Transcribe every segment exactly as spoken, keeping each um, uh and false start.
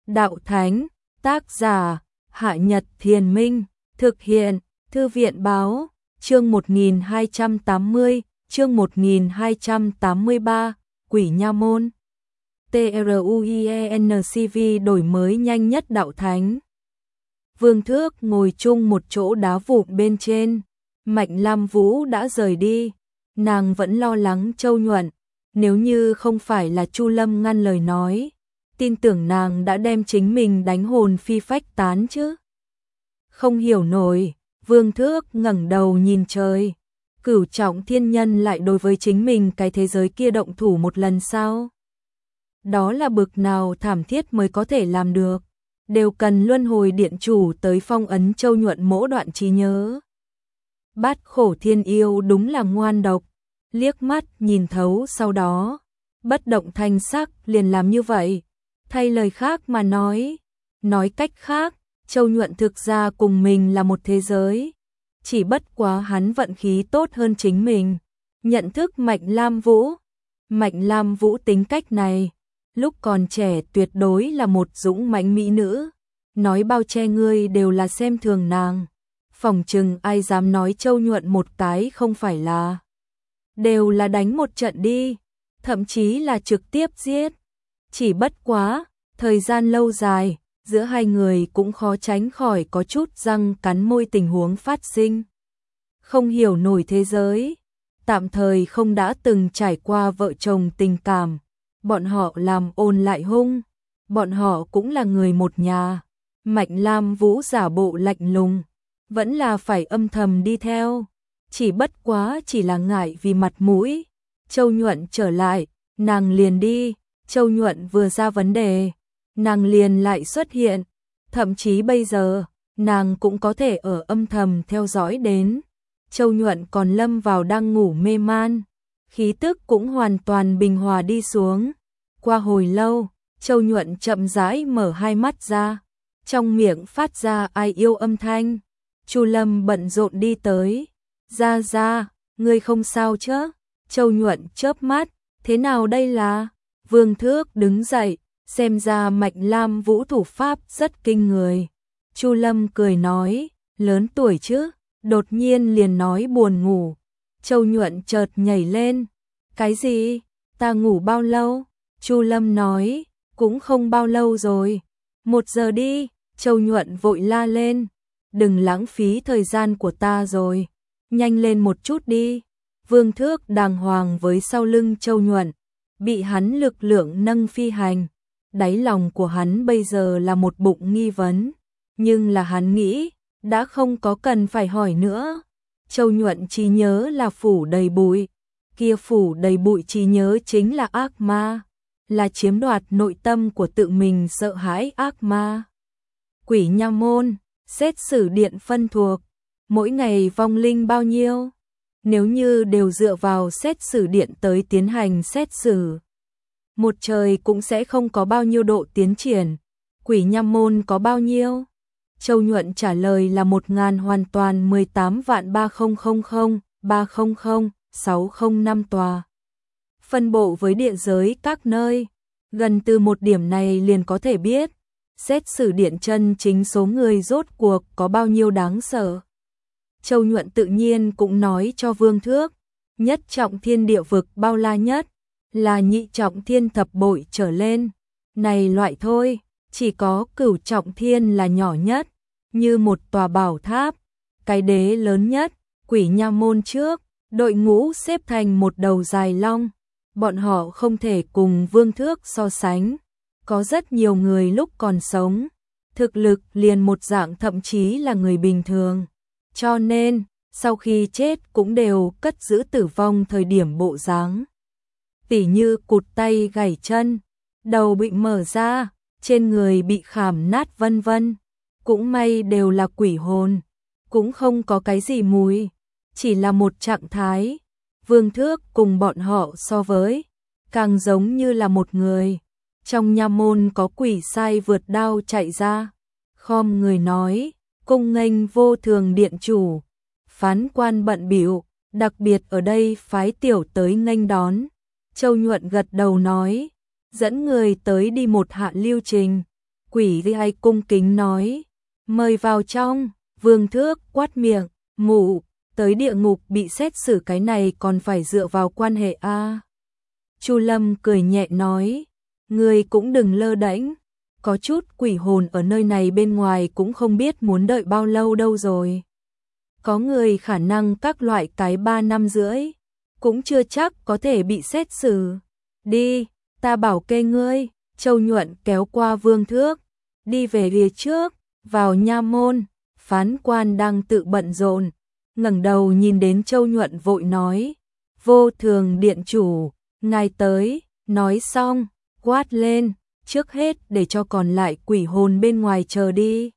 Đạo Thánh, tác giả, Hạ Nhật Thiền Minh, thực hiện, Thư viện Báo, chương một nghìn hai trăm tám mươi, chương một nghìn hai trăm tám mươi ba, Quỷ Nha Môn. TRUIENCV đổi mới nhanh nhất Đạo Thánh. Vương Thước ngồi chung một chỗ đá vụn bên trên, Mạnh Lam Vũ đã rời đi, nàng vẫn lo lắng Châu Nhuận, nếu như không phải là Chu Lâm ngăn lời nói, tin tưởng nàng đã đem chính mình đánh hồn phi phách tán chứ. Không hiểu nổi, Vương Thước ngẩng đầu nhìn trời, Cửu Trọng Thiên Nhân lại đối với chính mình cái thế giới kia động thủ một lần sao? Đó là bực nào thảm thiết mới có thể làm được, đều cần luân hồi điện chủ tới phong ấn Châu Nhuận mỗ đoạn trí nhớ. Bát Khổ Thiên Yêu đúng là ngoan độc, liếc mắt nhìn thấu sau đó, bất động thanh sắc liền làm như vậy. Thay lời khác mà nói, nói cách khác, Châu Nhuận thực ra cùng mình là một thế giới, chỉ bất quá hắn vận khí tốt hơn chính mình. Nhận thức Mạnh Lam Vũ, Mạnh Lam Vũ tính cách này, lúc còn trẻ tuyệt đối là một dũng mãnh mỹ nữ, nói bao che ngươi đều là xem thường nàng. Phỏng chừng ai dám nói Châu Nhuận một cái không phải là, đều là đánh một trận đi, thậm chí là trực tiếp giết. Chỉ bất quá, thời gian lâu dài, giữa hai người cũng khó tránh khỏi có chút răng cắn môi tình huống phát sinh. Không hiểu nổi thế giới, tạm thời không đã từng trải qua vợ chồng tình cảm, bọn họ làm ôn lại hung, bọn họ cũng là người một nhà. Mạnh Lam Vũ giả bộ lạnh lùng, vẫn là phải âm thầm đi theo, chỉ bất quá chỉ là ngại vì mặt mũi. Châu Nhuận trở lại, nàng liền đi, Châu Nhuận vừa ra vấn đề, nàng liền lại xuất hiện, thậm chí bây giờ, nàng cũng có thể ở âm thầm theo dõi đến. Châu Nhuận còn lâm vào đang ngủ mê man, khí tức cũng hoàn toàn bình hòa đi xuống. Qua hồi lâu, Châu Nhuận chậm rãi mở hai mắt ra, trong miệng phát ra ai yêu âm thanh. Chu Lâm bận rộn đi tới, ra ra, ngươi không sao chứ? Châu Nhuận chớp mắt, thế nào đây là? Vương Thước đứng dậy, xem ra Mạnh Lam Vũ thủ pháp rất kinh người. Chu Lâm cười nói, lớn tuổi chứ? Đột nhiên liền nói buồn ngủ. Châu Nhuận chợt nhảy lên, cái gì? Ta ngủ bao lâu? Chu Lâm nói, cũng không bao lâu rồi, một giờ đi. Châu Nhuận vội la lên, đừng lãng phí thời gian của ta rồi, nhanh lên một chút đi. Vương Thước đàng hoàng với sau lưng Châu Nhuận, bị hắn lực lượng nâng phi hành. Đáy lòng của hắn bây giờ là một bụng nghi vấn, nhưng là hắn nghĩ, đã không có cần phải hỏi nữa. Châu Nhuận trí nhớ là phủ đầy bụi, kia phủ đầy bụi trí nhớ chính là ác ma, là chiếm đoạt nội tâm của tự mình sợ hãi ác ma. Quỷ Nha Môn, xét xử điện phân thuộc, mỗi ngày vong linh bao nhiêu? Nếu như đều dựa vào xét xử điện tới tiến hành xét xử, một trời cũng sẽ không có bao nhiêu độ tiến triển. Quỷ Nha Môn có bao nhiêu? Châu Nhuận trả lời là một ngàn hoàn toàn mười tám vạn ba nghìn ba trăm sáu mươi lăm tòa. Phân bộ với địa giới các nơi, gần từ một điểm này liền có thể biết, xét xử điện chân chính số người rốt cuộc có bao nhiêu đáng sợ. Châu Nhuận tự nhiên cũng nói cho Vương Thước, nhất trọng thiên địa vực bao la nhất, là nhị trọng thiên thập bội trở lên. Này loại thôi, chỉ có cửu trọng thiên là nhỏ nhất, như một tòa bảo tháp. Cái đế lớn nhất, Quỷ Nha Môn trước, đội ngũ xếp thành một đầu dài long. Bọn họ không thể cùng Vương Thước so sánh. Có rất nhiều người lúc còn sống, thực lực liền một dạng thậm chí là người bình thường. Cho nên, sau khi chết cũng đều cất giữ tử vong thời điểm bộ dáng. Tỉ như cụt tay gãy chân, đầu bị mở ra, trên người bị khảm nát vân vân. Cũng may đều là quỷ hồn, cũng không có cái gì mùi, chỉ là một trạng thái. Vương Thước cùng bọn họ so với, càng giống như là một người. Trong nha môn có quỷ sai vượt đao chạy ra, khom người nói, cung nghênh vô thường điện chủ. Phán quan bận bịu, đặc biệt ở đây phái tiểu tới nghênh đón. Châu Nhuận gật đầu nói, dẫn người tới đi một hạ lưu trình. Quỷ Di Ai cung kính nói, mời vào trong. Vương Thước quát miệng, mụ, tới địa ngục bị xét xử cái này còn phải dựa vào quan hệ a. À. Chu Lâm cười nhẹ nói, ngươi cũng đừng lơ đễnh, có chút quỷ hồn ở nơi này bên ngoài cũng không biết muốn đợi bao lâu đâu rồi. Có người khả năng các loại cái ba năm rưỡi, cũng chưa chắc có thể bị xét xử. Đi, ta bảo kê ngươi. Châu Nhuận kéo qua Vương Thước, đi về phía trước, vào nha môn. Phán quan đang tự bận rộn, ngẩng đầu nhìn đến Châu Nhuận vội nói, vô thường điện chủ, ngài tới. Nói xong, quát lên, trước hết để cho còn lại quỷ hồn bên ngoài chờ đi.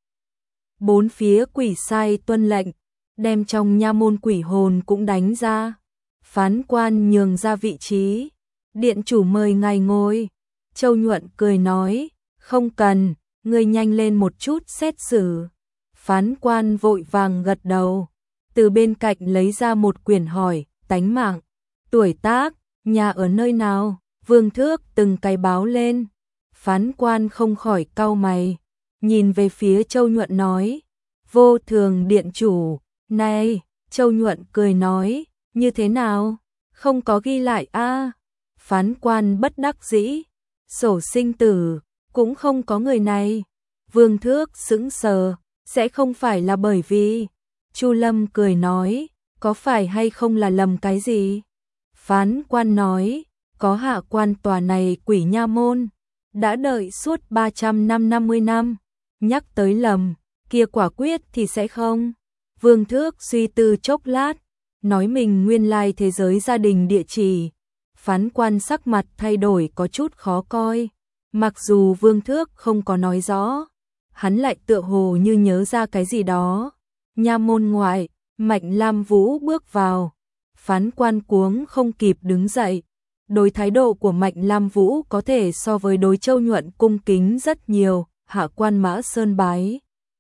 Bốn phía quỷ sai tuân lệnh, đem trong nha môn quỷ hồn cũng đánh ra. Phán quan nhường ra vị trí, điện chủ mời ngài ngồi. Châu Nhuận cười nói, không cần, ngươi nhanh lên một chút xét xử. Phán quan vội vàng gật đầu, từ bên cạnh lấy ra một quyển hỏi, tánh mạng, tuổi tác, nhà ở nơi nào. Vương Thước từng cái báo lên. Phán quan không khỏi cau mày, nhìn về phía Châu Nhuận nói, vô thường điện chủ, này. Châu Nhuận cười nói, như thế nào, không có ghi lại a. À? Phán quan bất đắc dĩ, sổ sinh tử, cũng không có người này. Vương Thước sững sờ, sẽ không phải là bởi vì. Chu Lâm cười nói, có phải hay không là lầm cái gì? Phán quan nói, có hạ quan tòa này quỷ nha môn, đã đợi suốt ba trăm năm năm mươi năm, nhắc tới lầm, kia quả quyết thì sẽ không. Vương Thước suy tư chốc lát, nói mình nguyên lai thế giới gia đình địa chỉ. Phán quan sắc mặt thay đổi có chút khó coi, mặc dù Vương Thước không có nói rõ, hắn lại tựa hồ như nhớ ra cái gì đó. Nha môn ngoại, Mạnh Lam Vũ bước vào, phán quan cuống không kịp đứng dậy. Đối thái độ của Mạnh Lam Vũ có thể so với đối Châu Nhuận cung kính rất nhiều. Hạ quan Mã Sơn bái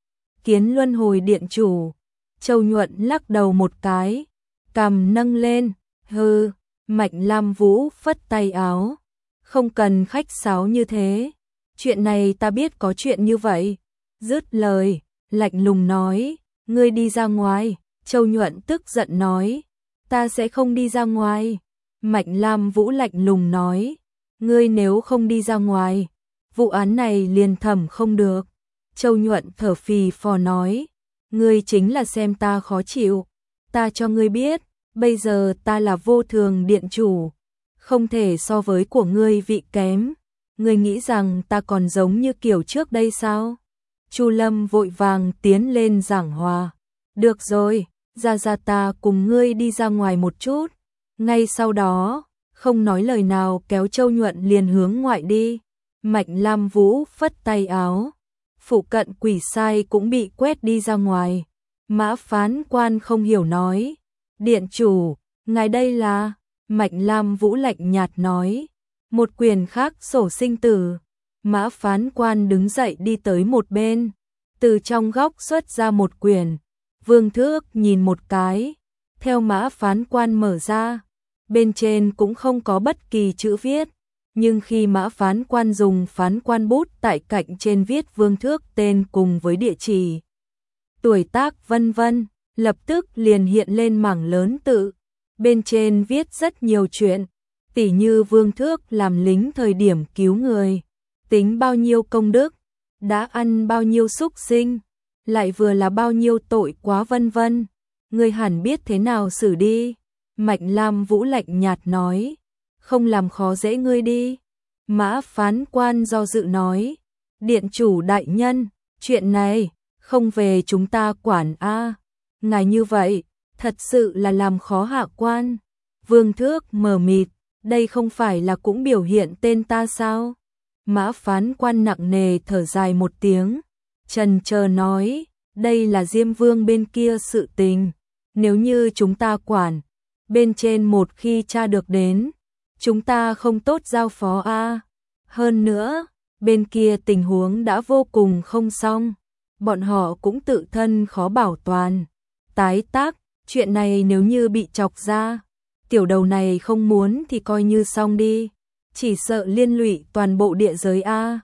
kiến luân hồi điện chủ. Châu Nhuận lắc đầu một cái, cằm nâng lên, hừ. Mạnh Lam Vũ phất tay áo, không cần khách sáo như thế, chuyện này ta biết có chuyện như vậy. Dứt lời, lạnh lùng nói, ngươi đi ra ngoài. Châu Nhuận tức giận nói, ta sẽ không đi ra ngoài. Mạnh Lam Vũ lạnh lùng nói, ngươi nếu không đi ra ngoài, vụ án này liền thẩm không được. Châu Nhuận thở phì phò nói, ngươi chính là xem ta khó chịu, ta cho ngươi biết, bây giờ ta là vô thường điện chủ, không thể so với của ngươi vị kém. Ngươi nghĩ rằng ta còn giống như kiểu trước đây sao? Chu Lâm vội vàng tiến lên giảng hòa, được rồi, ra ra ta cùng ngươi đi ra ngoài một chút. Ngay sau đó, không nói lời nào kéo Châu Nhuận liền hướng ngoại đi. Mạnh Lam Vũ phất tay áo, phụ cận quỷ sai cũng bị quét đi ra ngoài. Mã phán quan không hiểu nói, điện chủ, ngài đây là. Mạnh Lam Vũ lạnh nhạt nói, một quyền khác sổ sinh tử. Mã phán quan đứng dậy đi tới một bên, từ trong góc xuất ra một quyển. Vương Thước nhìn một cái, theo mã phán quan mở ra, bên trên cũng không có bất kỳ chữ viết, nhưng khi mã phán quan dùng phán quan bút tại cạnh trên viết Vương Thước tên cùng với địa chỉ, tuổi tác vân vân, lập tức liền hiện lên mảng lớn tự. Bên trên viết rất nhiều chuyện, tỉ như Vương Thước làm lính thời điểm cứu người, tính bao nhiêu công đức, đã ăn bao nhiêu súc sinh, lại vừa là bao nhiêu tội quá vân vân. Ngươi hẳn biết thế nào xử đi. Mạnh Lam Vũ lạnh nhạt nói, không làm khó dễ ngươi đi. Mã phán quan do dự nói, điện chủ đại nhân, chuyện này không về chúng ta quản a. À. Ngài như vậy, thật sự là làm khó hạ quan. Vương Thước mờ mịt, đây không phải là cũng biểu hiện tên ta sao? Mã phán quan nặng nề thở dài một tiếng, trần chờ nói, đây là Diêm Vương bên kia sự tình, nếu như chúng ta quản, bên trên một khi tra được đến, chúng ta không tốt giao phó a. À. Hơn nữa, bên kia tình huống đã vô cùng không xong, bọn họ cũng tự thân khó bảo toàn. Tái tác, chuyện này nếu như bị chọc ra, tiểu đầu này không muốn thì coi như xong đi, chỉ sợ liên lụy toàn bộ địa giới a.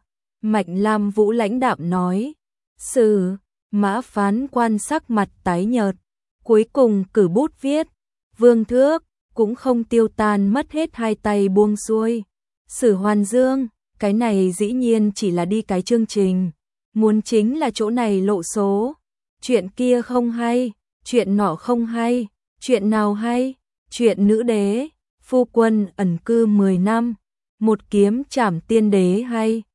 Mạnh Lam Vũ lãnh đạm nói. Sử, Mã phán quan sắc mặt tái nhợt, cuối cùng cử bút viết. Vương thước, cũng không tiêu tan mất hết hai tay buông xuôi. Sử Hoàn Dương, cái này dĩ nhiên chỉ là đi cái chương trình. Muốn chính là chỗ này lộ số. Chuyện kia không hay, chuyện nọ không hay, chuyện nào hay, chuyện nữ đế, phu quân ẩn cư mười năm, một kiếm trảm tiên đế hay.